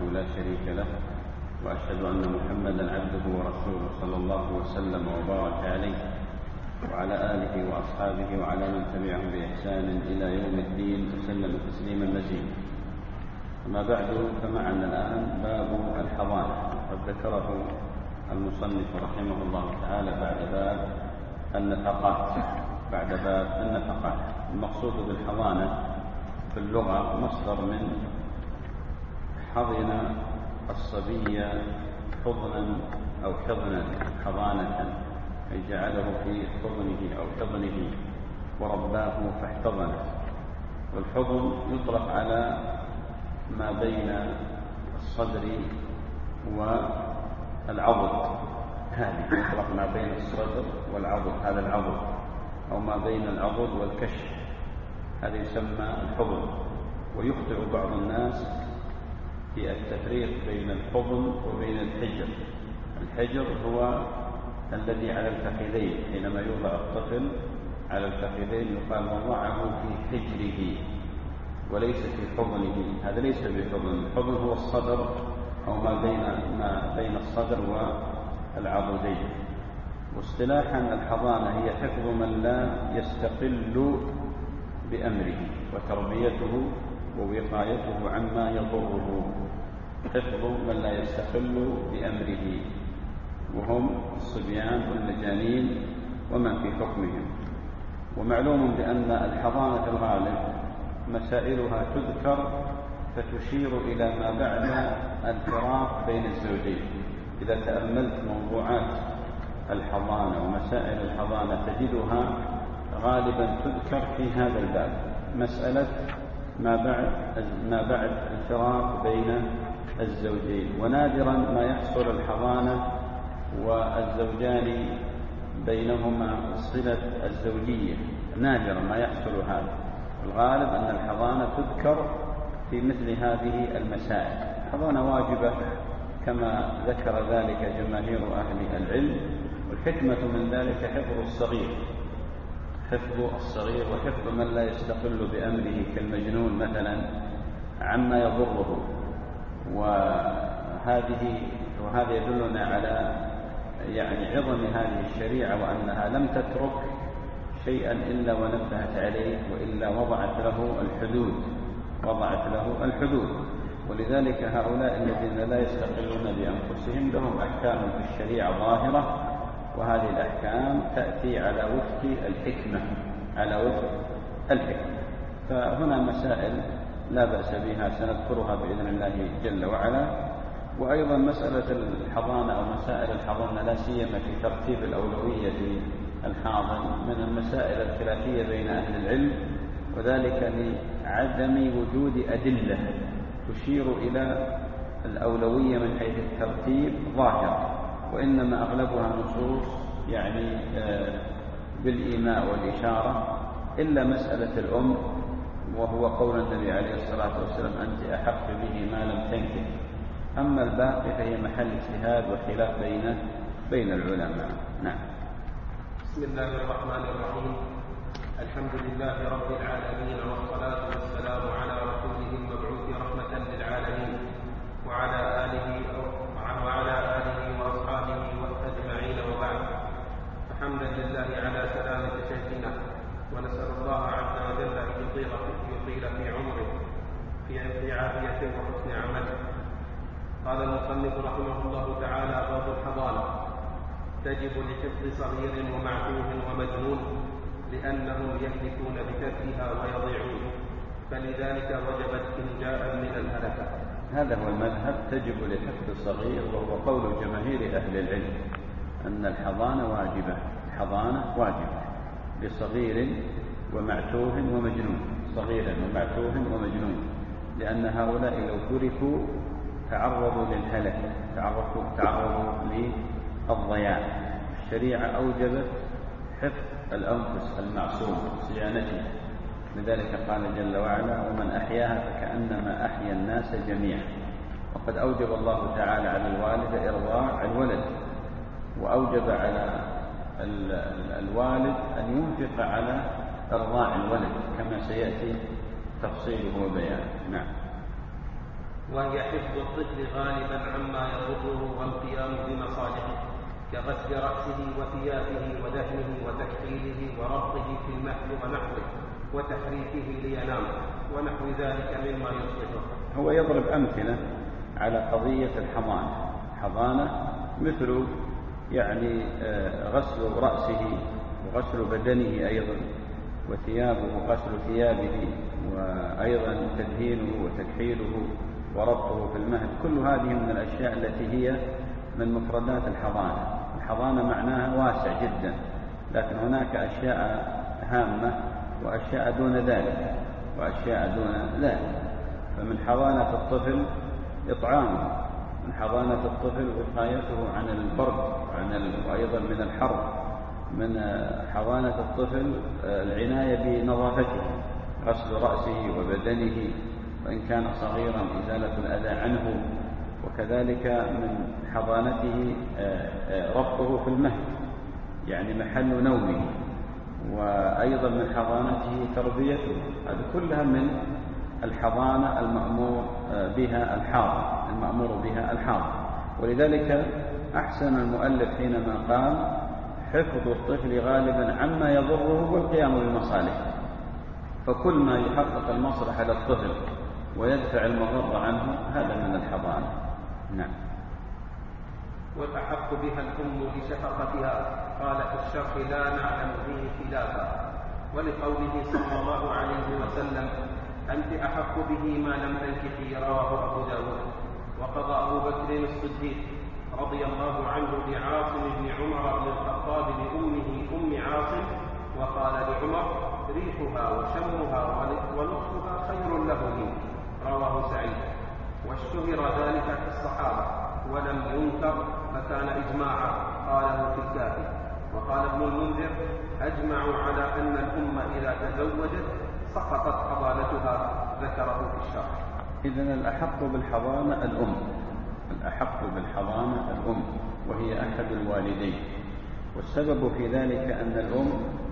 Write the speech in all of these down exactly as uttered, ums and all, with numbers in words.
لا شريك له، وأشهد أن محمدا عبده ورسوله صلى الله وسلم وبارك عليه وعلى آله وأصحابه وعلى من تبعهم بإحسان إلى يوم الدين وسلم تسليما مزيدا. أما بعد، فمعنا الآن باب الحضانة، قد ذكره المصنف رحمه الله تعالى بعد باب النفقات بعد باب النفقات. المقصود بالحضانة في اللغة مصدر من حضن الصبي حضنا أو حضنا، حضانة أي جعله في حضنه أو حضنه ورباه فاحتضنه. والحضن يطلق على ما بين الصدر والعضد، هذه يطلق ما بين الصدر والعضد، هذا العضد، أو ما بين العضد والكشف، هذا يسمى الحضن. ويخطئ بعض الناس في التفريق بين الحضن وبين الحجر. الحجر هو الذي على الفخذين، حينما يوضع الطفل على الفخذين يقال وضعه في حجره وليس في حضنه، هذا ليس بحضن. الحضن هو الصدر أو ما بين ما بين الصدر والعضدين. واصطلاحا الحضانة هي حفظ من لا يستقل بأمره وتربيته ووقايته عما يضره، حفظ من لا يستقل بأمره، وهم الصبيان والمجانين ومن في حكمهم. ومعلوم بأن الحضانة في الغالب مسائلها تذكر فتشير إلى ما بعد الفراق بين الزوجين. إذا تأملت موضوعات الحضانة ومسائل الحضانة تجدها غالبا تذكر في هذا الباب، مسألة ما بعد ما بعد الفراق بين الزوجين. ونادرا ما يحصل الحضانة والزوجان بينهما صلة الزوجية، نادرا ما يحصل هذا. الغالب أن الحضانة تذكر في مثل هذه المسائل. الحضانة واجبة كما ذكر ذلك جماهير أهل العلم، والحكمة من ذلك حفظ الصغير، حفظ الصغير وحفظ من لا يستقل بأمره كالمجنون مثلا عما يضره. وهذه وهذا يدلنا على يعني عظم هذه الشريعة، وأنها لم تترك شيئا إلا ونبهت عليه، وإلا وضعت له الحدود وضعت له الحدود. ولذلك هؤلاء الذين لا يستقلون بأنفسهم لهم أحكام في الشريعة ظاهرة، وهذه الأحكام تأتي على وفق الحكمة على وفق الحكمة. فهنا مسائل لا بأس بها سنذكرها بإذن الله جل وعلا. وأيضا مسألة الحضانة أو مسائل الحضانة لا سيما في ترتيب الأولوية الحاضن من المسائل الخلافية بين أهل العلم، وذلك لعدم وجود أدلة تشير إلى الأولوية من حيث الترتيب ظاهرة، وإنما أغلبها نصوص يعني بالإيماء والإشارة، إلا مسألة الأم، وهو قول النبي عليه الصلاة والسلام أنت أحق به ما لم تنكح. أما الباقي فهي محل اجتهاد وخلاف بين بين العلماء. نعم. بسم الله الرحمن الرحيم. الحمد لله رب العالمين، والصلاة والسلام على رسوله المبعوث رحمة للعالمين، وعلى آله وعلى آله وأصحابه أجمعين، وبعد. فحمدا لله على سلامة شيخنا، ونسأل الله عز وجل أن يطيل يطيل في عمره في عافية وحسن عمله. قال المصنف رحمه الله تعالى: باب الحضانة. تجب لحفظ صغير ومعتوه ومجنون، لأنهم يهلكون بتركها ويضيعون، فلذلك وجبت إنجاء من الهلكة. هذا هو المذهب، تجب لحفظ صغير، وهو قول جماهير أهل العلم أن الحضانة واجبة، الحضانة واجبة لصغير ومعتوه ومجنون، صغير ومعتوه ومجنون، لأن هؤلاء لو تركوا تعرضوا للهلك، تعرضوا تعرضوا للضياع. الشريعة أوجبت حفظ الأنفس المعصوم، صيانته، لذلك قال جل وعلا: ومن أحياها فكأنما أحيا الناس جميعا. وقد أوجب الله تعالى على الوالد إرضاع الولد، وأوجب على الوالد أن ينفق على إرضاع الولد كما سيأتي تفصيله وبيانه. نعم. وهي حفظ الطفل غالبا عما يضره والقيام بمصالحه كغسل رأسه وثيابه ودهنه وتكحيله وربطه في المهد ونحوه وتحريكه لينام ونحو ذلك مما يصلحه. هو يضرب أمثلة على قضية الحضانة. حضانة مثل يعني غسل رأسه وغسل بدنه أيضا، وثيابه غسل ثيابه، وأيضا تدهينه وتكحيله وربطه في المهد. كل هذه من الأشياء التي هي من مفردات الحضانة. الحضانة معناها واسع جدا، لكن هناك أشياء هامة وأشياء دون ذلك وأشياء دون ذلك. فمن حضانة الطفل إطعامه، من حضانة الطفل وقايته عن البرد وعن وأيضا من الحر، من حضانة الطفل العناية بنظافته، غسل رأسه وبدنه وإن كان صغيرا إزالة الأذى عنه، وكذلك من حضانته ربطه في المهد يعني محل نومه، وأيضا من حضانته تربيته. هذه كلها من الحضانة المأمور بها الحاضر المأمور بها الحاضر. ولذلك أحسن المؤلف حينما قال حفظ الطفل غالبا عما يضره والقيام بمصالحه، فكل ما يحقق المصلحة للطفل ويدفع المضر عنه هذا من الحضانة. نعم. وتحق بها الأم لشفقتها. قال في الشرح لا نعلم فيه خلافا، ولقوله صلى الله عليه وسلم أنت أحق به ما لم تنكحي، رواه أبو داود. وقضى أبو بكر الصديق رضي الله عنه لعاصم بن عمر بن الخطاب لأمه أم عاصم، وقال لعمر ريحها وشمها ونصفها خير له منك، رواه سعيد. واشتهر ذلك في الصحابة ولم ينكر فكان إجماعا، قاله في الكافي. وقال ابن المنذر أجمعوا على أن الأم إذا تزوجت سقطت حضانتها، ذكره في الشرح. إذن الأحق بالحضانة الأم، الأحق بالحضانة الأم وهي أحد الوالدين. والسبب في ذلك أن الأم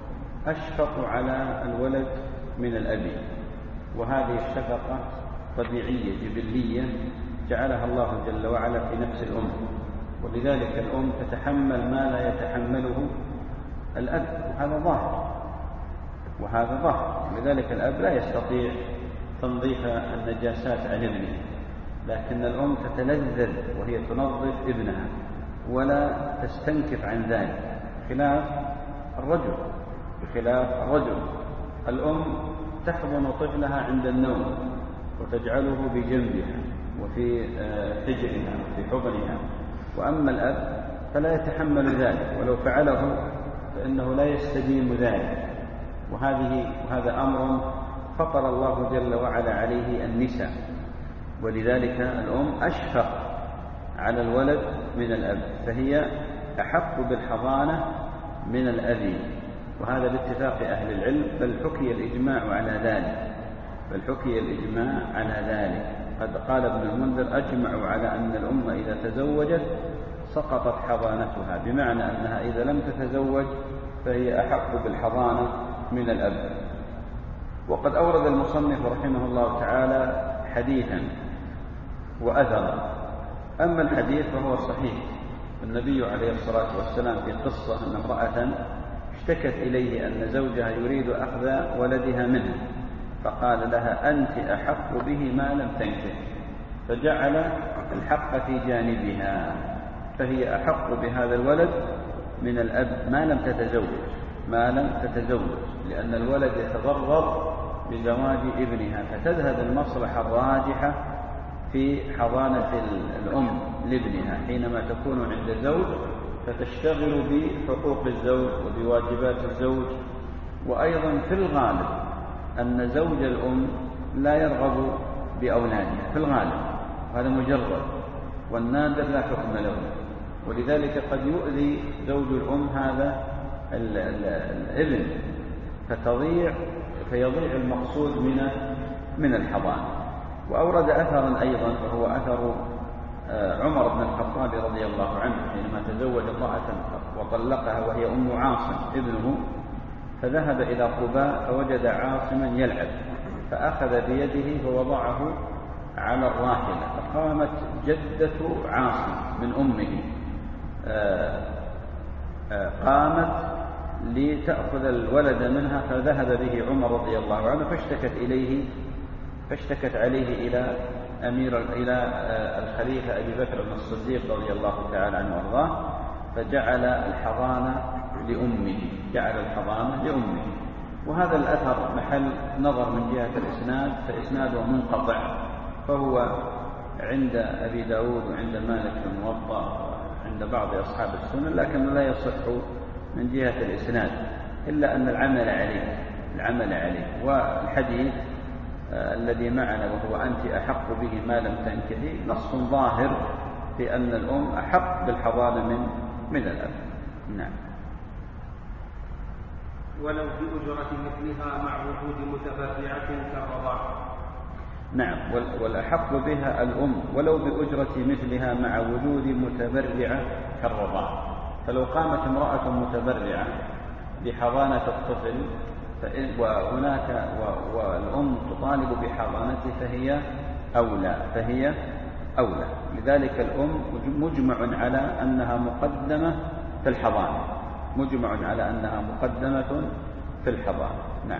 أشفق على الولد من الأب، وهذه الشفقة طبيعية جبلية جعلها الله جل وعلا في نفس الأم، ولذلك الأم تتحمل ما لا يتحمله الأب، وهذا ظاهر وهذا ظاهر. لذلك الأب لا يستطيع تنظيف النجاسات عن ابنه، لكن الأم تتلذذ وهي تنظف ابنها ولا تستنكف عن ذلك، خلاف الرجل بخلاف الرجل الأم تحضن طفلها عند النوم وتجعله بجنبها وفي حجرها وفي حضنها، وأما الأب فلا يتحمل ذلك، ولو فعله فإنه لا يستديم ذلك. وهذه وهذا أمر فطر الله جل وعلا عليه النساء، ولذلك الأم أشفق على الولد من الأب، فهي أحق بالحضانة من الأب، وهذا باتفاق أهل العلم، بل حكي الإجماع على ذلك بل حكي الإجماع على ذلك قد قال ابن المنذر أجمعوا على أن الأم إذا تزوجت سقطت حضانتها، بمعنى أنها إذا لم تتزوج فهي أحق بالحضانة من الأب. وقد أورد المصنف رحمه الله تعالى حديثا وأثرا. أما الحديث فهو صحيح، النبي عليه الصلاة والسلام في قصة أن امرأة اشتكت إليه أن زوجها يريد أخذ ولدها منه، فقال لها أنت أحق به ما لم تنكح، فجعل الحق في جانبها، فهي أحق بهذا الولد من الأب ما لم تتزوج ما لم تتزوج لأن الولد يتضرر بزواج ابنها، فتذهب المصلحة الراجحة في حضانة الأم لابنها حينما تكون عند زوج، فتشتغل بحقوق الزوج وبواجبات الزوج. وأيضا في الغالب أن زوج الأم لا يرغب بأولادها في الغالب، هذا مجرد، والنادر لا حكم له، ولذلك قد يؤذي زوج الأم هذا الابن فتضيع فيضيع المقصود من من الحضانة. وأورد أثرا أيضا وهو أثر عمر بن الخطاب رضي الله عنه حينما تزوج امرأة وطلقها وهي أم عاصم ابنه، فذهب إلى قباء فوجد عاصما يلعب، فأخذ بيده فوضعه على الراحلة، فقامت جدة عاصم من أمه قامت لتأخذ الولد منها، فذهب به عمر رضي الله عنه فاشتكت إليه فاشتكت عليه إلى أمير إلى الخليفة أبي بكر بن الصديق رضي الله تعالى عنه وارضاه، فجعل الحضانة لأمه جعل الحضانة لأمه. وهذا الأثر محل نظر من جهة الإسناد، فإسناده منقطع، فهو عند أبي داود وعند مالك في الموطأ عند بعض أصحاب السنن، لكن لا يصح من جهة الإسناد، إلا أن العمل عليه العمل عليه والحديث آه الذي معنا وهو أنت أحق به ما لم تنكحي نص ظاهر في أن الأم أحق بالحضانة من من الأب. نعم. ولو بأجرة مثلها مع وجود متبرعة كالرضاع. نعم، والأحق بها الأم ولو بأجرة مثلها مع وجود متبرعة كالرضاع. فلو قامت امرأة متبرعة بحضانة الطفل وهناك والأم تطالب بحضانته فهي أولى فهي أولى لذلك الأم مجمع على أنها مقدمة في الحضانة مجمع على أنها مقدمة في الحضانة. نعم.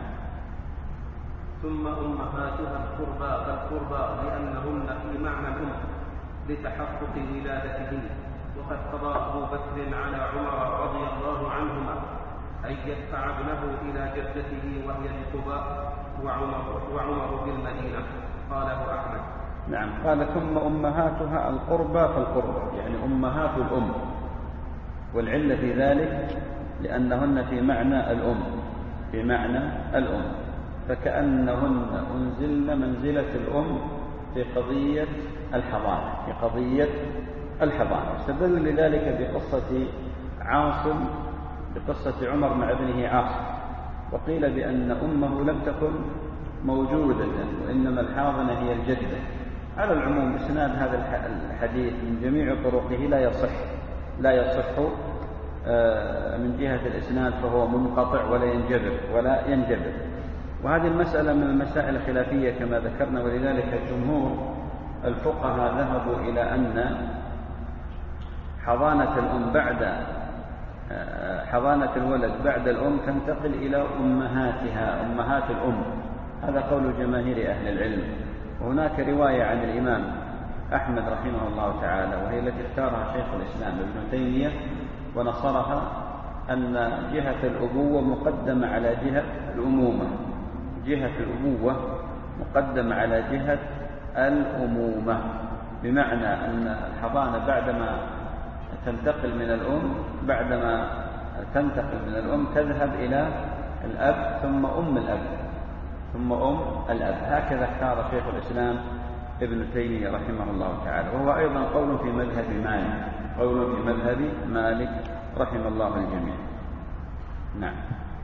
ثم أمهاتها القربى فالقربى لأنهن في معنى الأم لتحقق ولادتهن. وقد قضى أبو بكر على عمر رضي الله عنهما أن يدفع ابنه إلى جدته وهي بقباء وعمر, وعمر بالمدينة. قاله أحمد. نعم. قال ثم أمهاتها القربى فالقربى يعني أمهات الأم، والعلة في ذلك لأنهن في معنى الأم في معنى الأم فكأنهن أنزلن منزلة الأم في قضية الحضانة في قضية الحضانة. استدل لذلك بقصة عاصم بقصة عمر مع ابنه عاصم، وقيل بأن أمه لم تكن موجودة وإنما الحاضنة هي الجدة. على العموم إسناد هذا الحديث من جميع طرقه لا يصح لا يصح من جهة الإسناد، فهو منقطع ولا ينجبر ولا ينجبر وهذه المسألة من المسائل الخلافية كما ذكرنا، ولذلك جمهور الفقهاء ذهبوا إلى أن حضانة الأم بعد حضانة الولد بعد الأم تنتقل إلى أمهاتها أمهات الأم. هذا قول جماهير أهل العلم. وهناك رواية عن الإمام أحمد رحمه الله تعالى وهي التي اختارها شيخ الإسلام ابن تيمية ونصرها أن جهة الأبوة مقدمة على جهة الأمومة جهة الأبوة مقدمة على جهة الأمومة، بمعنى أن الحضانة بعدما تنتقل من الأم بعدما تنتقل من الأم تذهب إلى الأب ثم أم الأب ثم أم الأب. هكذا اختار شيخ الإسلام ابن تيمية رحمه الله تعالى، وهو أيضا قول في مذهب مالك قول في مذهب مالك رحمه الله الجميع. نعم.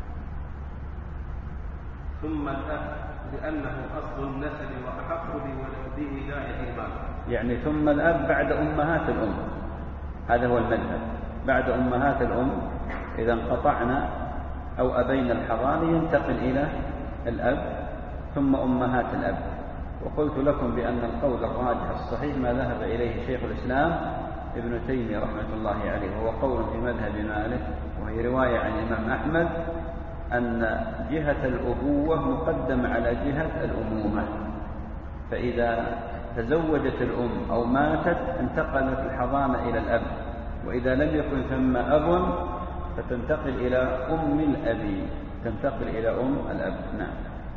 ثم الأب لأنه أصل النسل وأحق بولاية المال. يعني ثم الأب بعد أمهات الأم، هذا هو المذهب. بعد أمهات الأم إذا انقطعنا أو أبين الحضانة ينتقل إلى الأب ثم أمهات الأب. وقلت لكم بأن القول الراجح الصحيح ما ذهب إليه شيخ الإسلام ابن تيمية رحمة الله عليه، وهو قول في مذهب مالك وهي رواية عن الإمام أحمد أن جهة الأبوة مقدمة على جهة الأمومة، فإذا تزوجت الأم أو ماتت انتقلت الحضانة إلى الأب، وإذا لم يكن ثم أب فتنتقل إلى أم الأب تنتقل إلى أم الأب. نعم.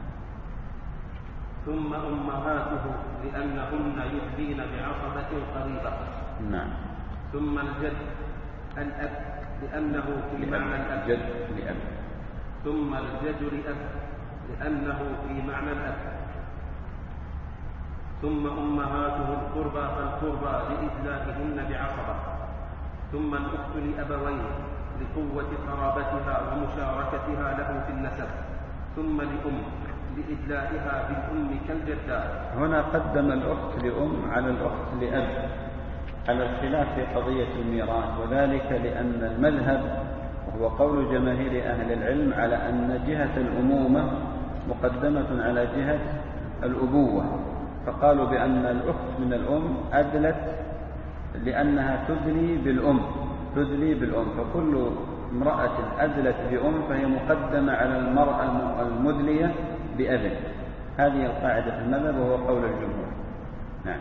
ثم أمهاته لأنهن يفدين بعصبة قريبة. نعم. ثم الجد الأب لأنه في معنى الأب جد لأب. ثم الجد لأب لأنه في معنى الأب. ثم أمهاته القربى فالقربى لإدلاكهن بعصبة. ثم الأخت لأبوين لقوة قرابتها ومشاركتها له في النسب. ثم لأم لإدلائها بالأم كالجدات. هنا قدم الأخت لأم على الأخت لأب على الخلاف في قضية الميراث، وذلك لأن المذهب وهو قول جماهير أهل العلم على أن جهة الأمومة مقدمة على جهة الأبوة، فقال فقالوا بأن الأخت من الأم أدلت لأنها تدلي بالأم تدلي بالأم فكل امرأة أدلت بأم فهي مقدمة على المرأة المدلية بأب. هذه القاعدة في المذهب وهو قول الجمهور. نعم.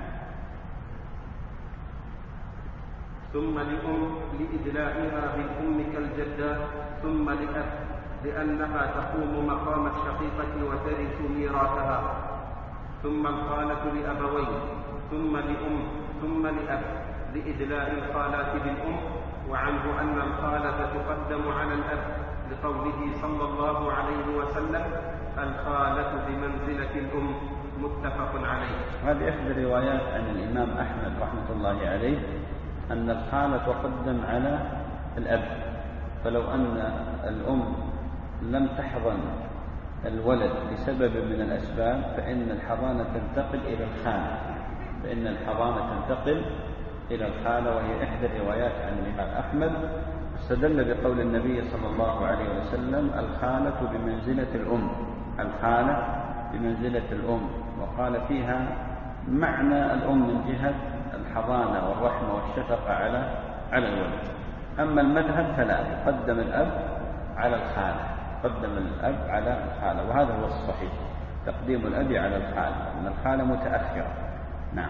ثم لأم لإدلائها بالأم كالجدة، ثم لأب لأنها تقوم مقام الشقيقة وترث ميراثها، ثم الخالة لأبوين، ثم لأم، ثم لأب لإدلاء الخالات بالأم، وعنه أن الخالة تقدم على الأب لقوله صلى الله عليه وسلم: الخالة بمنزلة الأم، متفق عليه. هذه إحدى الروايات عن الإمام أحمد رحمة الله عليه أن الخالة تقدم على الأب، فلو أن الأم لم تحضن الولد بسبب من الأسباب فإن الحضانة تنتقل إلى الخالة فإن الحضانة تنتقل إلى الخالة وهي إحدى الروايات عن الإمام أحمد. استدل بقول النبي صلى الله عليه وسلم: الخالة بمنزلة الأم الخالة بمنزلة الأم، وقال فيها معنى الأم من جهة الحضانة والرحمة والشفقة على على الولد. أما المذهب فلا، قدم الأب على الخالة قدم الأب على الخالة وهذا هو الصحيح، تقديم الأب على الخالة، أن الخالة متأخرة. نعم.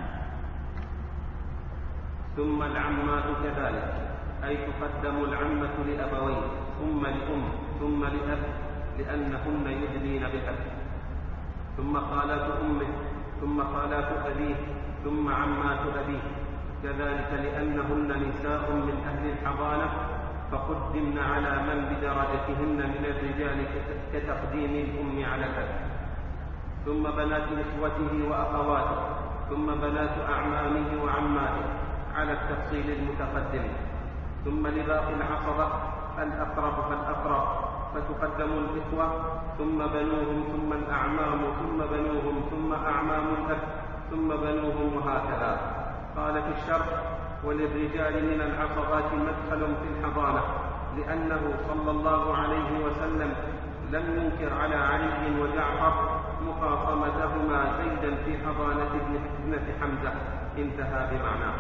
ثم العمات كذلك، أي تقدم العمة لأبوين، ثم لأم، ثم لأب، لأنهن يدلين بأب، ثم خالات أمه، ثم خالات أبيه، ثم عمات أبيه، كذلك لأنهن نساء من أهل الحضانة فقدمن على من بدرجتهن من الرجال كتقديم الأم على الأب، ثم بنات إخوته وأخواته، ثم بنات أعمامه وعماته على التفصيل المتقدم، ثم لباقي العصبة الأقرب فالأقرب، فتقدم الإخوة ثم بنوهم ثم الأعمام ثم بنوهم ثم أعمام الأب ثم بنوهم، وهكذا. قال في الشرح: وللرجال من العصبات مدخل في الحضانة، لأنه صلى الله عليه وسلم لم ينكر على علي وجعفر مخاصمتهما زيدا في حضانة ابنة حمزة، انتهى بمعناه.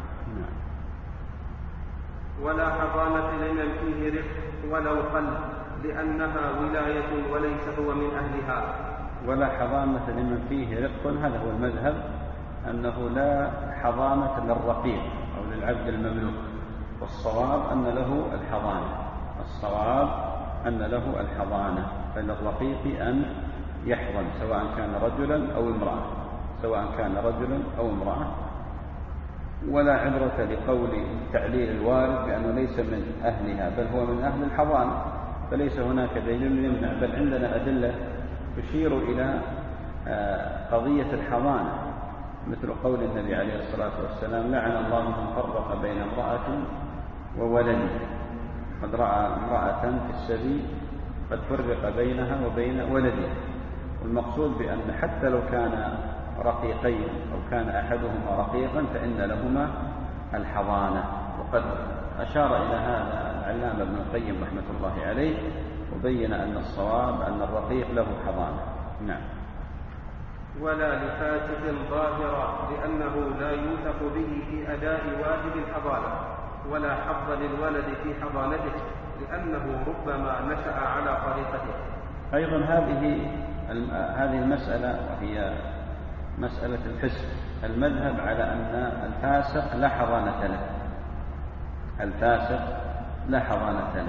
ولا حضانة لمن فيه رق ولو قل، لأنها ولاية وليس هو من أهلها. ولا حضانة لمن فيه رق، هذا هو المذهب، أنه لا حضانة للرقيق أو للعبد المملوك، والصواب أن له الحضانة الصواب أن له الحضانة فللرقيق أن يحضن سواء كان رجلا أو امرأة سواء كان رجلا أو امرأة. ولا عبرة لقول تعليل الوارد بأنه ليس من أهلها بل هو من أهل الحضانة، فليس هناك دليل يمنع، بل عندنا أدلة تشير إلى قضية الحضانة، مثل قول النبي عليه الصلاة والسلام: لعن الله من فرق بين امرأة وولد. قد رأى امرأة في السبيل قد فرق بينها وبين ولدها. والمقصود بأن حتى لو كان رقيقين أو كان أحدهما رقيقا فإن لهما الحضانة. وقد أشار إلى هذا العلامة ابن القيم رحمة الله عليه وبين أن الصواب أن الرقيق له حضانة. نعم. ولا لفاسق ظاهرة، لأنه لا يوثق به في أداء واجب الحضانة، ولا حظ للولد في حضانته، لأنه ربما نشأ على طريقته. أيضا هذه هذه المسألة وهي مسألة الفسق، المذهب على أن الفاسق لا حضانة له الفاسق لا حضانة له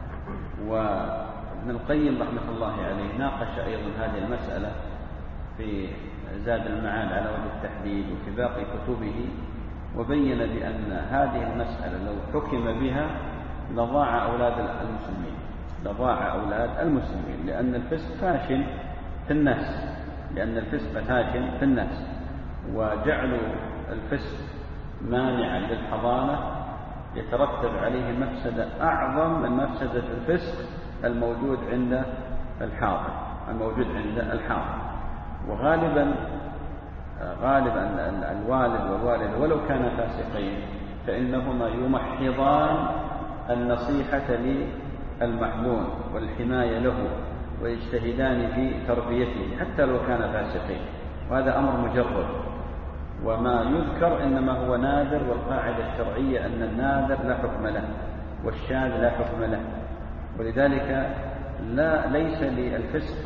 وابن القيم رحمة الله عليه ناقش أيضا هذه المسألة في زاد المعاد على وجه التحديد وفي باقي كتبه، وبين بأن هذه المسألة لو حكم بها لضاع أولاد المسلمين لضاع أولاد المسلمين لأن الفسق فاشن في الناس لأن الفسق فاشن في الناس وجعل الفسق مانعا للحضانة يترتب عليه مفسدة أعظم من مفسدة الفسق الموجود عند الحاضر الموجود عند الحاضر وغالبا غالبا الوالد والوالد ولو كانا فاسقين فإنهما يمحضان النصيحة للمحمول والحماية له ويجتهدان في تربيته حتى لو كان فاسقين وهذا أمر مجرد، وما يذكر إنما هو نادر، والقاعدة الشرعية أن النادر لا حكم له والشاذ لا حكم له. ولذلك لا ليس للفسق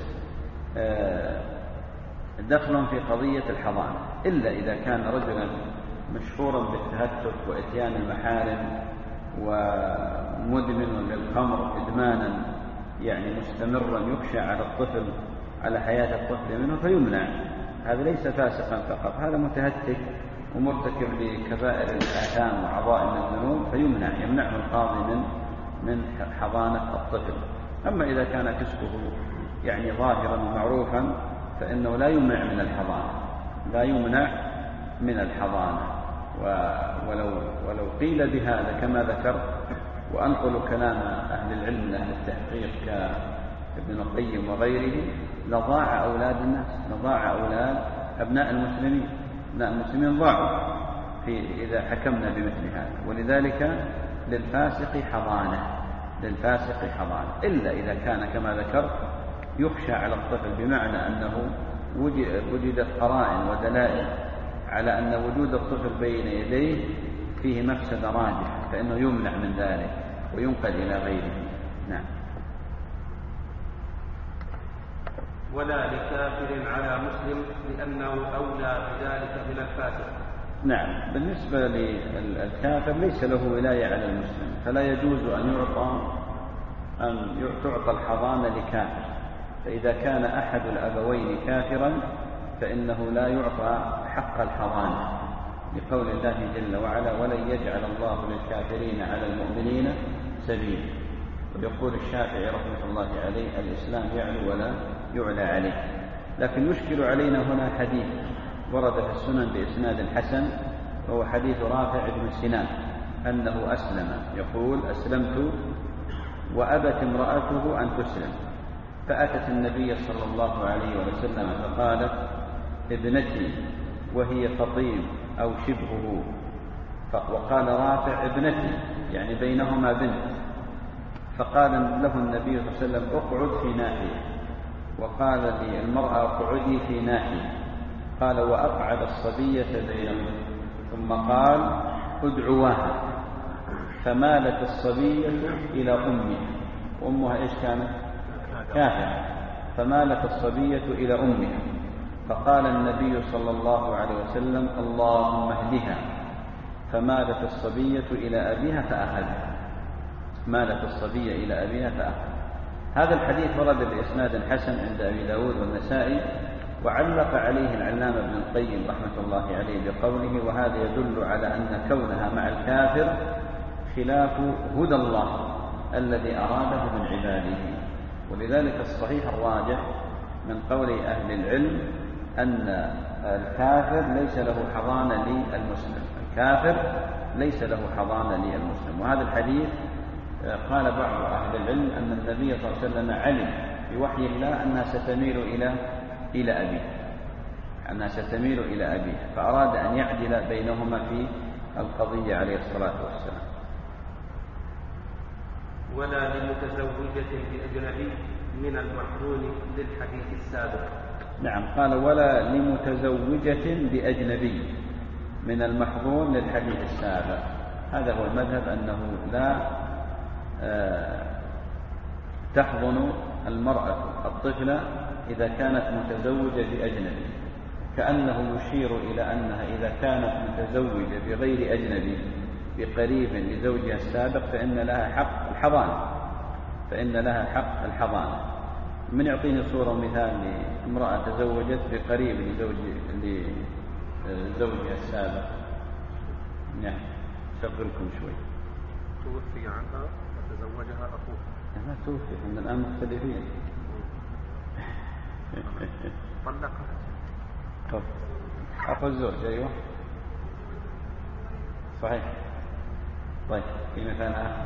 دخل في قضية الحضانة إلا إذا كان رجلا مشهورا بالتهتك وإتيان المحارم ومدمن للخمر إدمانا يعني مستمرا يخشى على الطفل على حياة الطفل منه فيمنع. هذا ليس فاسقا فقط، هذا متهتك ومرتكب لكبائر الآثام وعظائم الذنوب فيمنع، يمنعه القاضي من من حضانة الطفل. أما إذا كان فسقه يعني ظاهرا ومعروفا فإنه لا يمنع من الحضانة، لا يمنع من الحضانة. ولو ولو قيل بهذا كما ذكرت، وأنقل كلام أهل العلم من أهل التحقيق كابن القيم وغيره، لضاع أولاد الناس، لضاع أولاد أبناء المسلمين. أبناء المسلمين ضاعوا في إذا حكمنا بمثل هذا. ولذلك للفاسق حضانة، للفاسق حضانة إلا إذا كان كما ذكرت يخشى على الطفل، بمعنى أنه وجدت قرائن ودلائل على أن وجود الطفل بين يديه فيه مفسدة راجحة، فإنه يمنع من ذلك وينقل إلى غيره. نعم. ولا لكافر على مسلم لأنه أولى بذلك من الفاسق. نعم. بالنسبة للكافر ليس له ولاية على المسلم، فلا يجوز أن يعطى أن تعطى الحضانة لكافر. فإذا كان أحد الأبوين كافرا فإنه لا يعطى حق الحضانة، لقول الله جل وعلا: ولن يجعل الله للكافرين على المؤمنين سبيلا. ويقول الشافعي رحمه الله عليه: الإسلام يعلو ولا يعلى عليه. لكن يشكل علينا هنا حديث ورد في السنن بإسناد حسن، وهو حديث رافع بن سنان أنه أسلم، يقول: أسلمت وأبت امرأته أن تسلم، فأتت النبي صلى الله عليه وسلم فقالت: ابنتي، وهي فطيم أو شبهه. وقال رافع: ابنتي، يعني بينهما بنت. فقال له النبي صلى الله عليه وسلم: اقعد في ناحية. وقال للمرأة: اقعدي في ناحية. قال: وأقعد الصبية بينهم. ثم قال: ادعواها. فمالت الصبية إلى أمها، وأمها إيش كانت؟ كافرة. فمالت الصبية إلى أمها، فقال النبي صلى الله عليه وسلم: اللهم اهدها. فمالت الصبية إلى أبيها فأخذها، مالت الصبية إلى أبيها فأخذها. هذا الحديث ورد بإسناد حسن عند أبي داود والنسائي، وعلق عليه العلامة ابن القيم رحمة الله عليه بقوله: وهذا يدل على أن كونها مع الكافر خلاف هدى الله الذي أراده من عباده. ولذلك الصحيح الراجح من قول أهل العلم أن الكافر ليس له حضانة للمسلم، الكافر ليس له حضانة للمسلم. وهذا الحديث قال بعض أهل العلم أن النبي صلى الله عليه وسلم علم بوحي الله أنها ستميل إلى إلى أبيه، أنها ستميل إلى أبيه، فأراد أن يعدل بينهما في القضية عليه الصلاة والسلام. ولا لمتزوجة بأجنبي من المحظون للحديث السابق. نعم، قال: ولا لمتزوجة بأجنبي من المحظون للحديث السابق. هذا هو المذهب، أنه لا آه تحضن المرأة الطفلة إذا كانت متزوجة بأجنبي، كأنه يشير إلى أنها إذا كانت متزوجة بغير أجنبي بقريب لزوجها السابق فإن لها حق الحضانة، فإن لها حق الحضانة. من يعطيني صورة ومثال لامرأة تزوجت بقريب لزوج لزوجها السابق؟ نعم، شغلكم شوي. توفي عنها وتزوجها أخوها. ما توفي، احنا الآن مختلفين. طلقها. طب أخو الزوج، أيوه صحيح. طيب في مثال آخر؟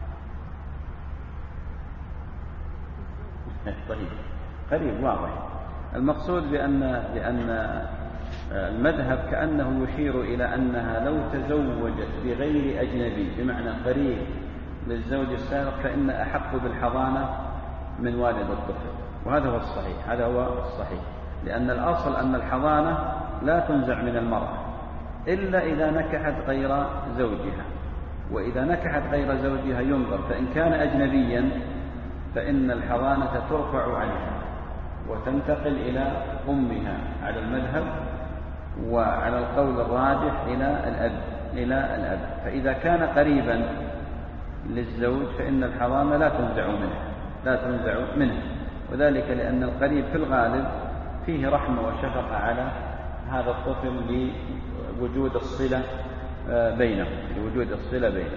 طيب قريب واضح. المقصود بأن بأن المذهب كأنه يشير إلى أنها لو تزوجت بغير أجنبي بمعنى قريب للزوج السابق فإن أحق بالحضانة من والد الطفل، وهذا هو الصحيح، هذا هو الصحيح. لأن الأصل أن الحضانة لا تنزع من المرأة إلا إذا نكحت غير زوجها، وإذا نكحت غير زوجها ينظر، فإن كان أجنبيا فإن الحضانة ترفع عنها وتنتقل إلى أمها على المذهب، وعلى القول الراجح إلى الأب إلى الأب. فإذا كان قريبا للزوج فإن الحضانة لا تنزع منه لا تنزع منه وذلك لأن القريب في الغالب فيه رحمة وشفقة على هذا الطفل لوجود الصلة بينه لوجود الصلة بينه.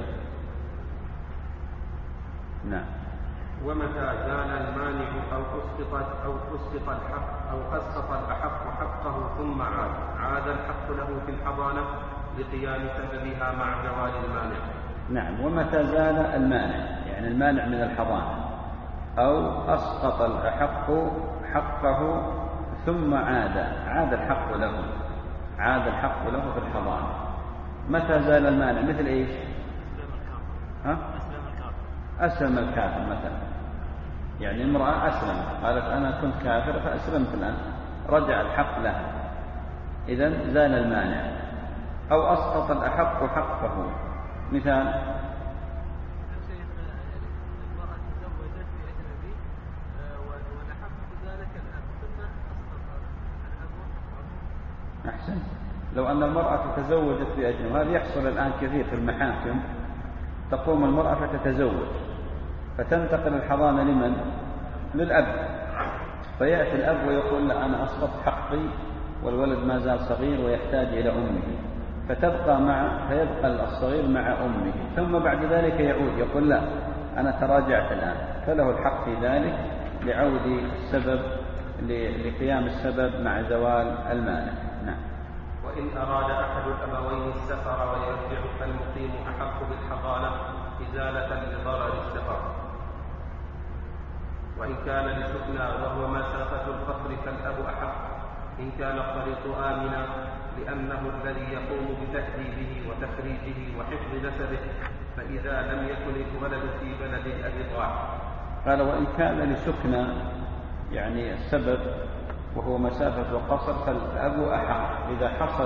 نعم. ومتى زال المانع أو أسقط أو أسقط الحق أو أسقط الأحق حقه ثم عاد عاد الحق له في الحضانة لقيام سببها مع زوال المانع. نعم. ومتى زال المانع يعني المانع من الحضانة أو أسقط الأحق حقه ثم عاد عاد الحق له عاد الحق له في الحضانة. متى زال المانع؟ مثل إيش؟ ها؟ أسلم الكافر مثلا، يعني امرأة أسلمت قالت أنا كنت كافر فأسلمت الآن، رجع الحق لها، إذن زال المانع. أو أسقط الأحق حقه، مثال أحسن. لو أن المرأة تزوجت بأجنبي، هذا يحصل الآن كثير في المحاكم، تقوم المرأة فتتزوج فتنتقل الحضانة لمن؟ للأب، فيأتي الأب ويقول لا أنا أسقط حقي والولد ما زال صغير ويحتاج إلى أمه، فتبقى مع فيبقى الصغير مع أمه، ثم بعد ذلك يعود يقول لا أنا تراجعت الآن، فله الحق في ذلك لعود السبب لقيام السبب مع زوال المانع. نعم. وإن أراد أحد الأبوين السفر ويرجع فالمقيم أحق بالحضانة إزالة لضرر السفر. وإن كان لسكنى وهو مسافة القصر فالأب أحق إن كان الطريق آمنا، لأنه الذي يقوم بتأديبه وتخريجه وحفظ نسبه، فإذا لم يكن الولد في بلد الأب ضاع. قال وإن كان لسكنى يعني السبب وهو مسافة وقصر فالأب أحق إذا حصل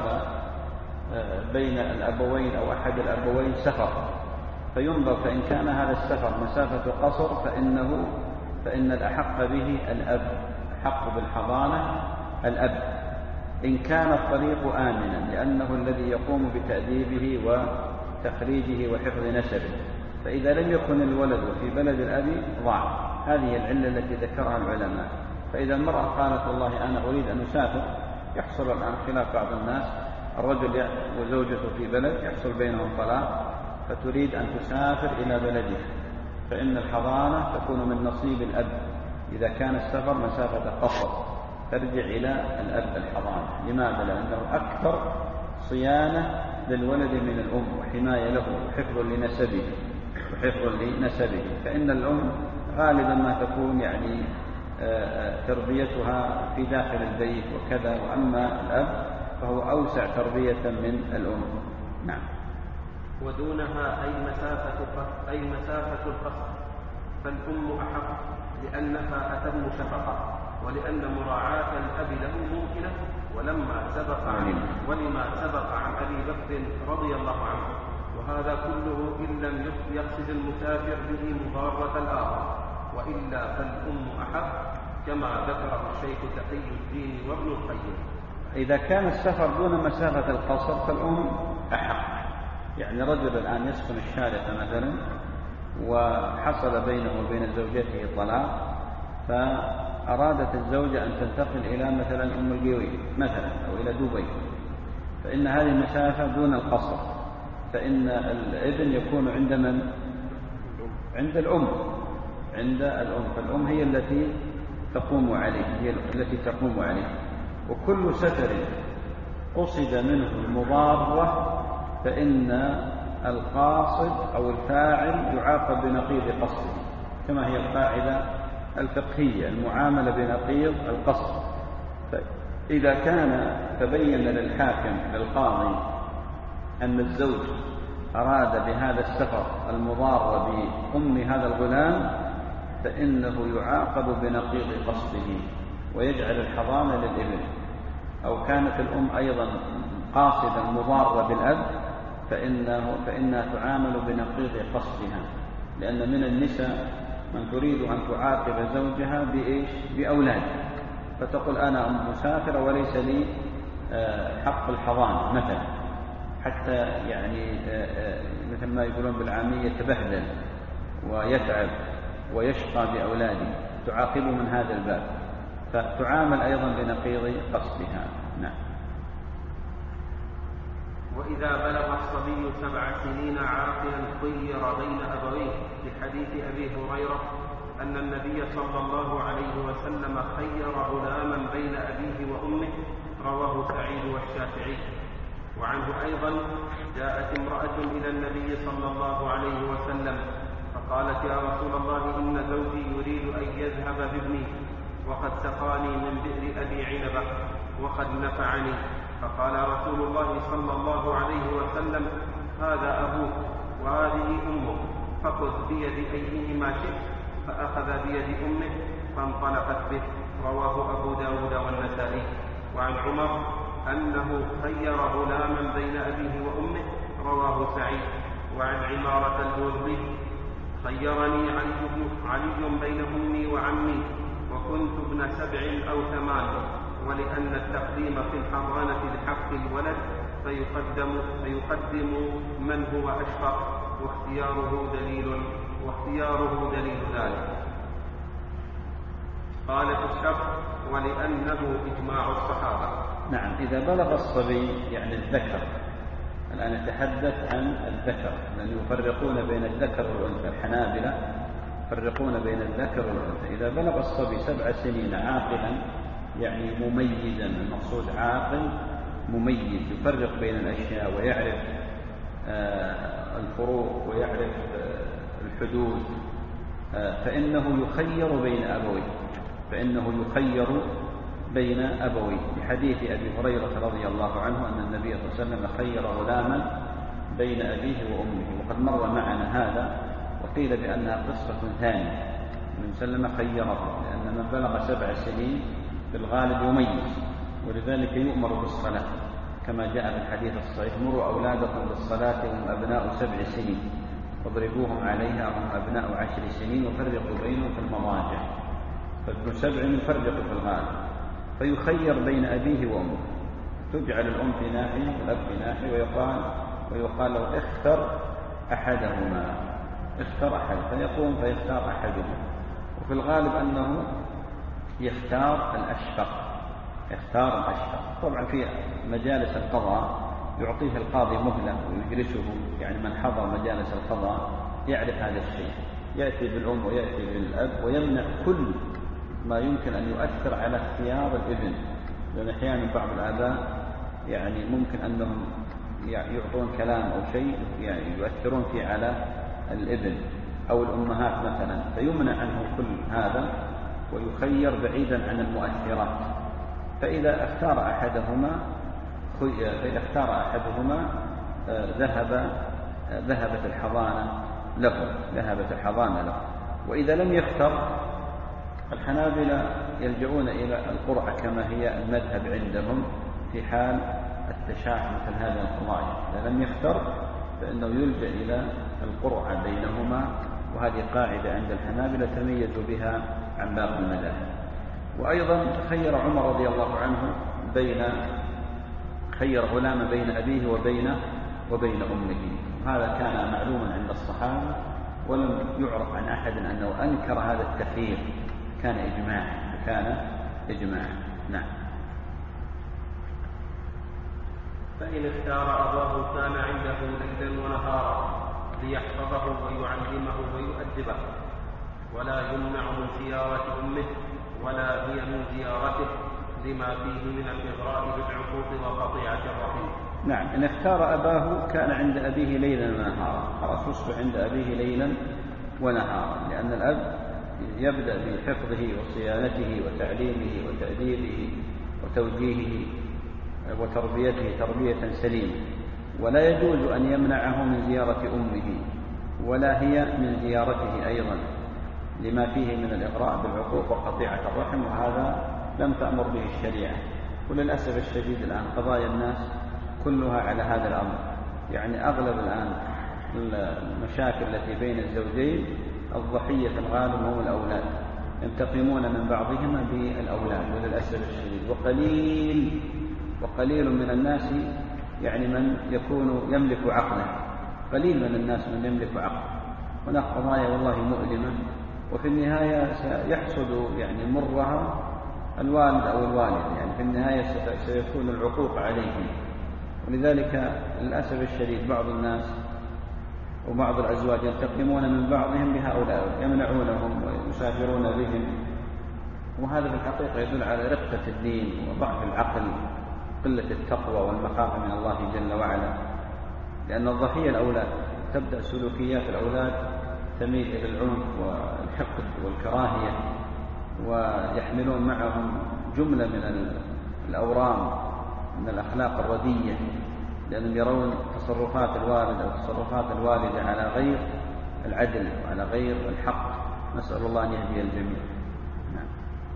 بين الأبوين أو أحد الأبوين سفر، فينظر، فإن كان هذا السفر مسافة قصر فإنه فإن الأحق به الأب، حق بالحضانة الأب إن كان الطريق آمنا، لأنه الذي يقوم بتأديبه وتخريجه وحفظ نسبه، فإذا لم يكن الولد في بلد الأب ضاع. هذه العلة التي ذكرها العلماء. فإذا المرأة قالت والله أنا أريد أن أسافر، يحصل الآن خلاف بعض الناس، الرجل وزوجته في بلد يحصل بينهم طلاق فتريد أن تسافر إلى بلدها، فإن الحضانة تكون من نصيب الأب إذا كان السفر مسافة قصر، ترجع إلى الأب الحضانة. لماذا؟ لأنه أكثر صيانة للولد من الأم وحماية له وحفظ لنسبه وحفظ لنسبه فإن الأم غالبا ما تكون يعني تربيتها في داخل البيت وكذا، وأما الأب فهو أوسع تربية من الأم. نعم. ودونها أي مسافة أي مسافة القصر فالأم أحق لأنها أتم شفقة، ولأن مراعاة الأب له ممكنة، ولما سبق عن ولما سبق عن أبي بكر رضي الله عنه، وهذا كله إن لم يقصد المسافر به مضارة الآخر، وإلا فالأم أحق كما ذكره الشيخ تقي الدين وابن القيم. إذا كان السفر دون مسافة القصر فالأم أحق. يعني رجل الآن يسكن الشارقة مثلا وحصل بينه وبين زوجته طلاق، فأرادت الزوجة أن تنتقل إلى مثلا أم القويم مثلا أو إلى دبي، فإن هذه المسافة دون القصر، فإن الابن يكون عند من؟ عند الأم عند الأم فالأم هي التي تقوم عليه هي التي تقوم عليه. وكل سفر قصد منه المضارة فإن القاصد أو الفاعل يعاقب بنقيض قصده، كما هي القاعدة الفقهية المعاملة بنقيض القصد. فإذا كان تبين للحاكم للقاضي أن الزوج أراد بهذا السفر المضار بأم هذا الغلام فإنه يعاقب بنقيض قصده، ويجعل الحضانة للابن، أو كانت الأم أيضا قاصدا مضارة بالأب فإنه فإنها تعامل بنقيض قصدها، لأن من النساء من تريد أن تعاقب زوجها بإيش؟ بأولاد، فتقول أنا أم مسافرة وليس لي حق الحضانة مثلا، حتى يعني مثل ما يقولون بالعامية يتبهدل ويتعب ويشقى بأولاده، تعاقبه من هذا الباب، فتعامل أيضا بنقيض قصدها. نعم. وإذا بلغ الصبي سبع سنين عاقلا خير بين أبويه، لحديث أبي هريرة أن النبي صلى الله عليه وسلم خير غلاما بين أبيه وأمه، رواه سعيد والشافعي. وعنه أيضا جاءت امرأة إلى النبي صلى الله عليه وسلم فقالت يا رسول الله إن زوجي يريد أن يذهب بابني وقد سقاني من بئر أبي عنبة وقد نفعني، فقال رسول الله صلى الله عليه وسلم هذا أبوك وهذه أمك فخذ بيد أيهما شئت، فأخذ بيد أمه فانطلقت به، رواه أبو داود والنسائي. وعن عمر أنه خير غلاما بين أبيه وأمه، رواه سعيد. وعن عمارة الجوزي خيرني علي بين أمي وعمي وكنت ابن سبع أو ثمان، ولأن التقديم في الحضانة لحق الولد فيقدم, فيقدم من هو أشفق، واختياره دليل واختياره دليل ذلك. قال في الشرح ولأنه إجماع الصحابة. نعم. إذا بلغ الصبي يعني الذكر، الآن نتحدث عن الذكر لأن يفرقون بين الذكر والأنثى، الحنابلة يفرقون بين الذكر والأنثى. إذا بلغ الصبي سبع سنين عاقلا يعني مميزا، المقصود عاقل مميز يفرق بين الأشياء ويعرف الفروق ويعرف الحدود، فإنه يخير بين أبويه فإنه يخير بين أبويه لحديث أبي هريرة رضي الله عنه أن النبي صلى الله عليه وسلم خير غلاما بين أبيه وأمه، وقد مر معنا هذا، وقيل بأنها قصة ثانية من سلم خيره، لأن من بلغ سبع سنين في الغالب يميز، ولذلك يؤمر بالصلاة كما جاء في الحديث الصحيح مروا أولادكم بالصلاة وهم أبناء سبع سنين واضربوهم عليها وهم أبناء عشر سنين وفرقوا بينهم في المضاجع، فابن سبع يفرق في الغالب، فيخير بين أبيه وأمه، تجعل الأم في ناحية والأب في ناحية، ويقال ويقال له اختر أحدهما اختر أحد فيقوم فيختار أحدهما، وفي الغالب أنه يختار الأشفق يختار الأشفق. طبعا في مجالس القضاء يعطيه القاضي مهلة ويجلسه، يعني من حضر مجالس القضاء يعرف هذا الشيء، يأتي بالأم ويأتي بالأب ويمنع كل ما يمكن أن يؤثر على اختيار الابن، لأن أحيانا بعض الآباء يعني ممكن أنهم يعطون كلام أو شيء يعني يؤثرون فيه على الابن أو الأمهات مثلا، فيمنع عنه كل هذا ويخير بعيدا عن المؤثرات. فإذا اختار أحدهما فإذا اختار أحدهما ذهب ذهبت الحضانة له ذهبت الحضانة له وإذا لم يختر الحنابلة يلجؤون إلى القرعة كما هي المذهب عندهم في حال التشاح مثل هذه القضايا، إذا لم يختر فإنه يلجأ إلى القرعة بينهما، وهذه قاعدة عند الحنابلة تميزوا بها عن باقي المذاهب. وأيضا خير عمر رضي الله عنه بين خير غلام بين أبيه وبين وبين أمه، هذا كان معلوما عند الصحابة ولم يعرف عن أحد أنه أنكر هذا التخيير، كان إجماع كان إجماع. نعم. فإن اختار أباه كان عنده ليلا ونهارا ليحفظه ويعلمه ويؤدبه، ولا يمنع من زيارة أمه ولا هي من زيارته لما فيه من الإغراء بالعقوق وقطيعة الرحم. نعم. إن اختار أباه كان عند أبيه ليلا ونهارا، خلاص يصبح عند أبيه ليلا ونهارا، لأن الأب يبدأ بحفظه وصيانته وتعليمه وتأديبه وتوجيهه وتربيته تربية سليمة، ولا يجوز أن يمنعه من زيارة أمه ولا هي من زيارته أيضا لما فيه من الإغراء بالعقوق وقطيعة الرحم، وهذا لم تأمر به الشريعة. وللأسف الشديد الآن قضايا الناس كلها على هذا الأمر، يعني أغلب الآن المشاكل التي بين الزوجين الضحية الغالب هم الأولاد، ينتقمون من بعضهما بالأولاد وللأسف الشديد. وقليل وقليل من الناس يعني من يكون يملك عقله، قليل من الناس من يملك عقله. هناك قضايا والله مؤلمة، وفي النهاية سيحصد يعني مرها الوالد أو الوالد، يعني في النهاية سيكون العقوق عليهم. ولذلك للأسف الشديد بعض الناس وبعض الأزواج ينتقمون من بعضهم بهؤلاء، يمنعونهم ويسافرون بهم، وهذا في الحقيقة يدل على رقة الدين وضعف العقل، قلة التقوى والمخافة من الله جل وعلا. لأن الضحية الأولاد، تبدأ سلوكيات الأولاد تميل إلى العنف والحقد والكراهية، ويحملون معهم جملة من الأورام من الأخلاق الردية، لأنهم يرون تصرفات الوالد أو تصرفات الوالدة على غير العدل وعلى غير الحق. نسأل الله أن يهدي الجميع. نعم.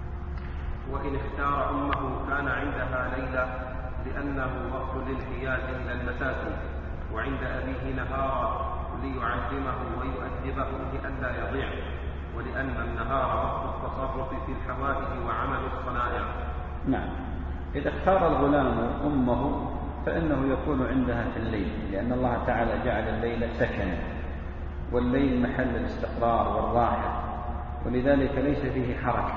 وإن اختار أمه كان عندها ليلة لأنه وقت للحياد إلى المساكن، وعند أبيه نهارا ليعلمه ويؤدبه لئلا يضيع، ولأن النهار وقت التصرف في الحوائج وعمل الصنائع. نعم. إذا اختار الغلام أمه فإنه يكون عندها في الليل، لأن الله تعالى جعل الليل سكنا، والليل محل الاستقرار والراحة، ولذلك ليس فيه حركة،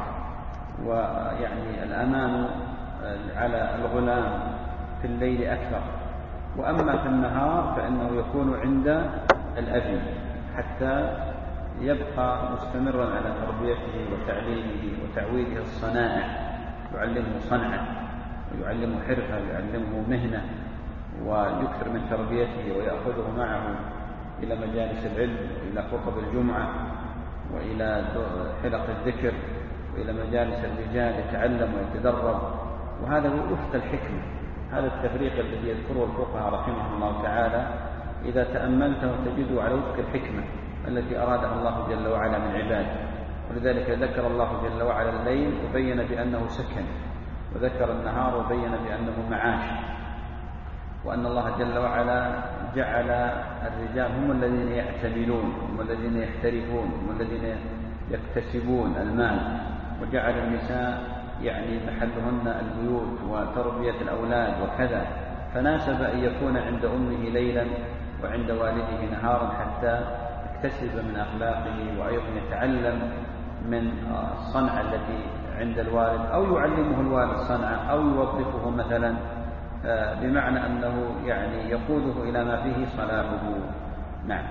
ويعني الأمان على الغلام في الليل أكثر. وأما في النهار فإنه يكون عند الأب حتى يبقى مستمرا على تربيته وتعليمه وتعويده الصنائع، يعلمه صنعة ويعلمه حرفة ويعلمه مهنة، ويكثر من تربيته ويأخذه معه إلى مجالس العلم وإلى خطب الجمعة وإلى حلق الذكر وإلى مجالس الرجال يتعلم ويتدرب. وهذا هو وفق الحكمة، هذا التفريق الذي يذكره الفقهاء رحمه الله تعالى إذا تأملته تجده على وفق الحكمة التي أرادها الله جل وعلا من عباده. ولذلك ذكر الله جل وعلا الليل وبين بأنه سكن، وذكر النهار وبين بأنه معاش، وأن الله جل وعلا جعل الرجال هم الذين يعتملون، هم الذين يحترفون، هم الذين يكتسبون المال، وجعل النساء يعني محلهن البيوت وتربية الأولاد وكذا. فناسب أن يكون عند أمه ليلا وعند والده نهارا حتى يكتسب من أخلاقه، وأيضا يتعلم من الصنعة التي عند الوالد، أو يعلمه الوالد صنعة، أو يوظفه مثلا، بمعنى أنه يعني يقوده إلى ما فيه صلاحه. نعم.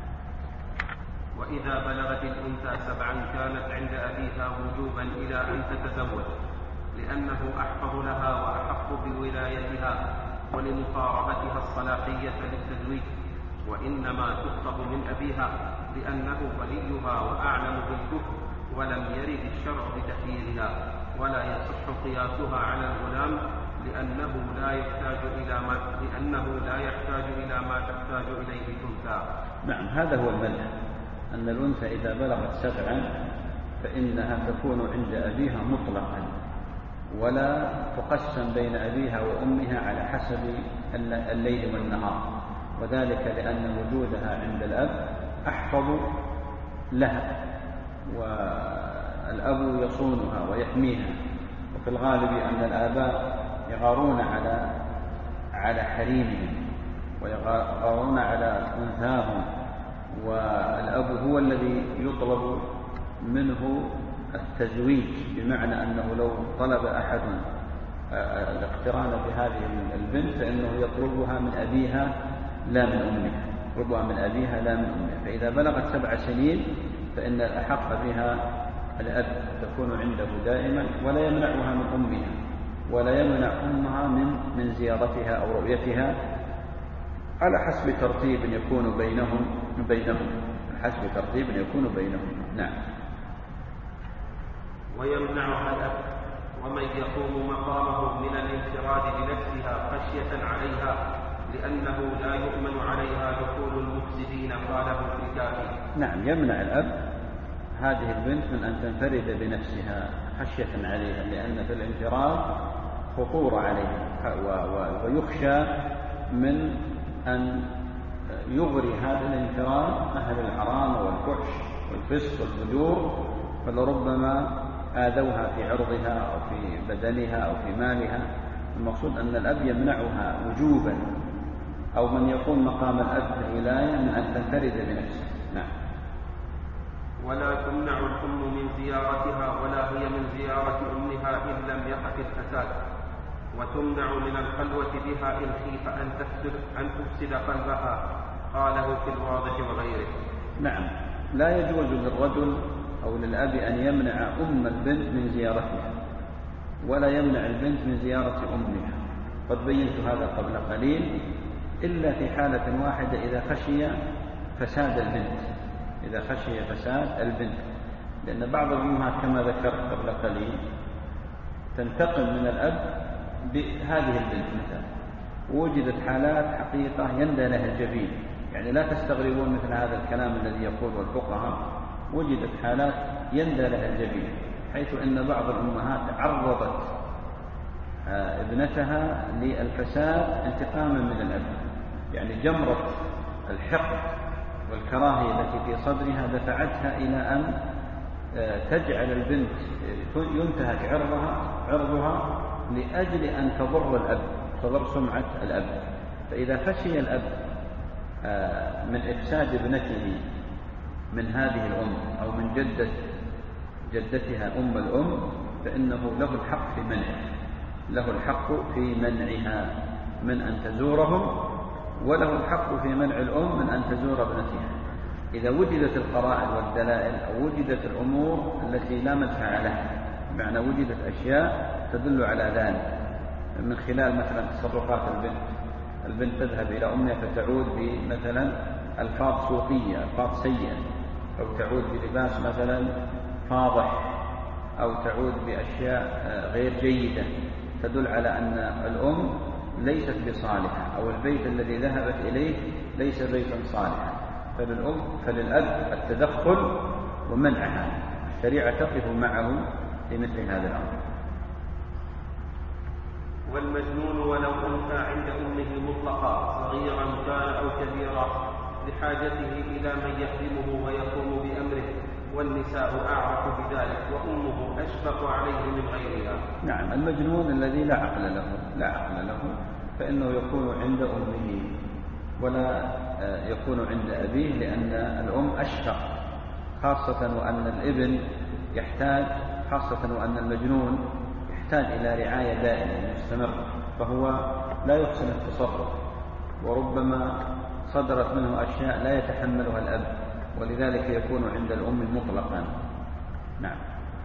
وإذا بلغت الأنثى سبعا كانت عند أبيها وجوبا إلى أن تتزوج، لأنه أحفظ لها وأحق بولايتها ولمقاربتها الصلاحية للتزويج، وإنما تخطب من أبيها لأنه وليها وأعلم بالكفر، ولم يرد الشرع بتخييرها، ولا يصح قياسها على الغلام لأنه لا يحتاج إلى ما لأنه لا يحتاج إلى ما تحتاج إليه الأنثى. نعم، هذا هو المذهب، أن الأنثى إذا بلغت سبعا فإنها تكون عند أبيها مطلقا، ولا تقسم بين أبيها وأمها على حسب الليل والنهار، وذلك لأن وجودها عند الأب أحفظ لها، والأب يصونها ويحميها. وفي الغالب أن الآباء يغارون على على حريمهم ويغارون على أنثاهم، والأب هو الذي يطلب منه التزويج، بمعنى أنه لو طلب أحد الاقتران بهذه البنت فإنه يطلبها من أبيها لا من أمها، يطلبها من أبيها لا من أمها. فإذا بلغت سبع سنين فإن الأحق بها الأب تكون عنده دائما، ولا يمنعها من أمها، ولا يمنع أمها من من زيارتها أو رؤيتها، على حسب ترتيب يكون بينهم بينهم حسب ترتيب يكون بينهم. نعم. ويمنعها الأب ومن يقوم مقامه من الانفراد بنفسها خشية عليها، لأنه لا يؤمن عليها دخول المفسدين، قاله في الكافي. نعم، يمنع الأب هذه البنت من أن تنفرد بنفسها خشية عليها، لأن في الانفراد خطورة عليه ويخشى من أن يغري هذا الانفراد أهل الحرام والفحش والفسق والفجور، فلربما آذوها في عرضها أو في بدنها أو في مالها. المقصود أن الأب يمنعها وجوبا، أو من يقوم مقام الأب في الولاية من أن تنفرد بنفسه. نعم. ولا تمنع الأم من زيارتها ولا هي من زيارة أمها إن لم يقف الفساد، وتمنع من الخلوة بها إن خيف أن تفسد أن تفسد قلبها، قاله في الواضح وغيره. نعم، لا يجوز للرجل أو للأب أن يمنع أم البنت من زيارتها، ولا يمنع البنت من زيارة أمها. قد بينت هذا قبل قليل، إلا في حالة واحدة، إذا خشي فساد البنت إذا خشي فساد البنت لأن بعض الأمهات كما ذكرت قبل قليل تنتقم من الأب بهذه البنت مثلا، ووجدت حالات حقيقة يندى لها الجبين، يعني لا تستغربون مثل هذا الكلام الذي يقوله الفقهاء. وجدت حالات يندى لها الجبين، حيث أن بعض الأمهات عرضت ابنتها للفساد انتقاما من الأب، يعني جمرة الحقد والكراهية التي في صدرها دفعتها إلى أن تجعل البنت ينتهك عرضها عرضها لأجل أن تضر الأب، تضر سمعة الأب. فإذا خشي الأب من إفساد ابنته من هذه الأم أو من جدة جدتها أم الأم، فإنه له الحق في منعها له الحق في منعها من أن تزورهم، وله الحق في منع الأم من أن تزور ابنتها إذا وجدت القرائن والدلائل أو وجدت الأمور التي لا مدفع لها، بمعنى وجدت أشياء تدل على ذلك من خلال مثلا تصرفات البنت البنت تذهب إلى أمها فتعود بمثلا ألفاظ سوقية، ألفاظ سيئة، أو تعود بلباس مثلا فاضح، أو تعود بأشياء غير جيدة تدل على أن الأم ليست بصالحة، أو البيت الذي ذهبت إليه ليس بيتا صالحا، فللأم فللأب التدخل ومنعها. الشريعة تقف معه في مثل هذا الأمر. والمجنون ولو أنثى عند أمه مطلقا صغيرا كان أو كبيرا لحاجته إلى من يخدمه ويقوم بأمره، والنساء أعرف بذلك وأمه أشفق عليه من غيرها. نعم، المجنون الذي لا عقل له لا عقل له فإنه يكون عند أمه ولا يكون عند أبيه، لأن الأم أشفق، خاصة وأن الابن يحتاج خاصة وأن المجنون يحتاج إلى رعاية دائمة مستمرة، فهو لا يحسن التصرف، وربما صدرت منه أشياء لا يتحملها الأب، ولذلك يكون عند الأم مطلقا. نعم.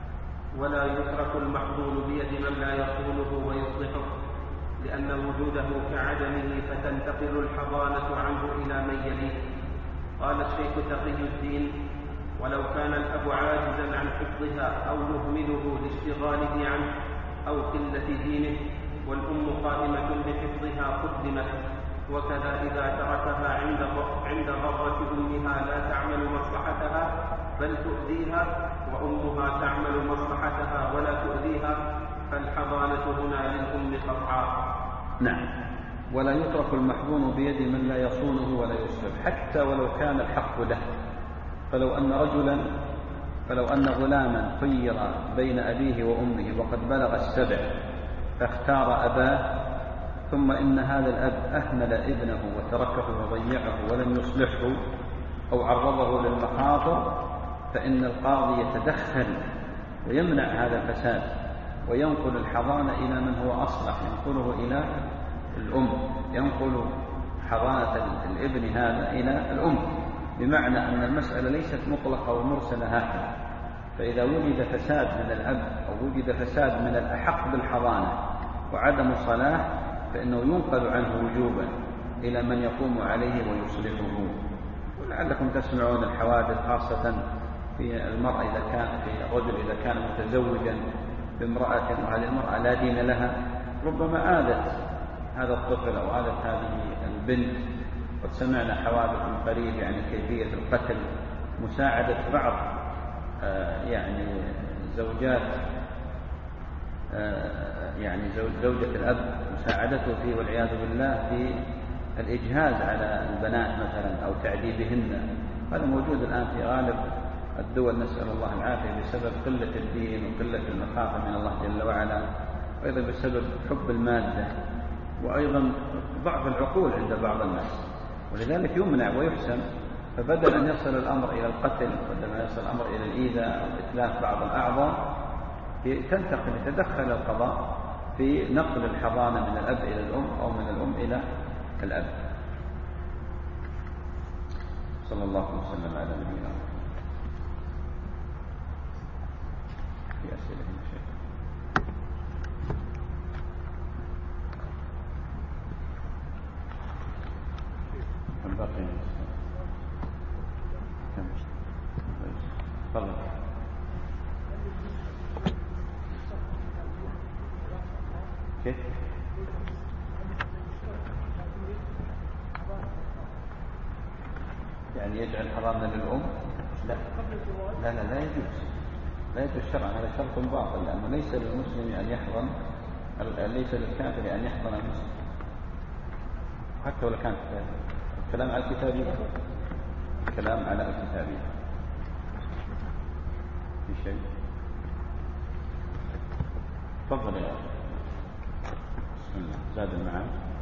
ولا يترك المحظول بيد من لا يصونه ويصلحه، لأن وجوده كعدمه فتنتقل الحضانة عنه إلى من يليه. قال الشيخ تقي الدين: ولو كان الأب عاجزا عن حفظها أو يهمله لاشتغاله عنه أو قلة دينه، والأم قائمة بحفظها قدمت. وكذا إذا تركها عند عند ضرة أمها لا تعمل مصلحتها بل تؤذيها، وأمها تعمل مصلحتها ولا تؤذيها، فالحضانة هنا للأم قطعا. نعم. ولا يترك المحظون بيد من لا يصونه ولا يصلح، حتى ولو كان الحق له. فلو أن رجلا فلو أن غلاما خير بين أبيه وأمه وقد بلغ السبع فاختار أباه، ثم إن هذا الأب أهمل ابنه وتركه وضيعه ولم يصلحه أو عرضه للمخاطر، فإن القاضي يتدخل ويمنع هذا الفساد وينقل الحضانة إلى من هو أصلح، ينقله إلى الأم، ينقل حضانة الابن هذا إلى الأم، بمعنى أن المسألة ليست مطلقة ومرسلة هكذا. فإذا وجد فساد من الأب أو وجد فساد من الأحق بالحضانة وعدم الصلاح، فإنه ينقل عنه وجوبا إلى من يقوم عليه ويصلحه. ولعلكم تسمعون الحوادث خاصة في المرأة إذا كان في الرجل إذا كان متزوجا بامرأة وهذه المرأة لا دين لها، ربما آذت هذا الطفل أو آذت هذه البنت. قد سمعنا حوادث من قريب يعني كيفية القتل، مساعدة بعض يعني زوجات يعني زوجة الأب مساعدته فيه والعياذ بالله في الإجهاز على البنات مثلا أو تعذيبهن. هذا موجود الآن في غالب الدول، نسأل الله العافية، بسبب قلة الدين وقلة المخافة من الله جل وعلا، وأيضا بسبب حب المادة، وأيضا ضعف العقول عند بعض الناس، ولذلك يمنع ويحسن. فبدل أن يصل الأمر إلى القتل، بدل أن يصل الأمر إلى الإيذاء أو إتلاف بعض الأعضاء، تنتقل يتدخل القضاء في نقل الحضانة من الأب إلى الأم أو من الأم إلى الأب. صلى الله وسلم على نبينا محمد. في أسئلة من شيء؟ الباقي كم؟ تفضل. كيف؟ يعني يجعل حرامنا للأم؟ لا لا لا, لا يجوز، لا يجوز شرعا، هذا شرط باطل، لأنه ليس للمسلم أن يحضن، ليس للكافر أن يحضن المسلم حتى ولو كان الكلام على الكتابية، الكلام على الكتابية. في شيء؟ تفضل يا أخي. بسم الله. زاد المعاد.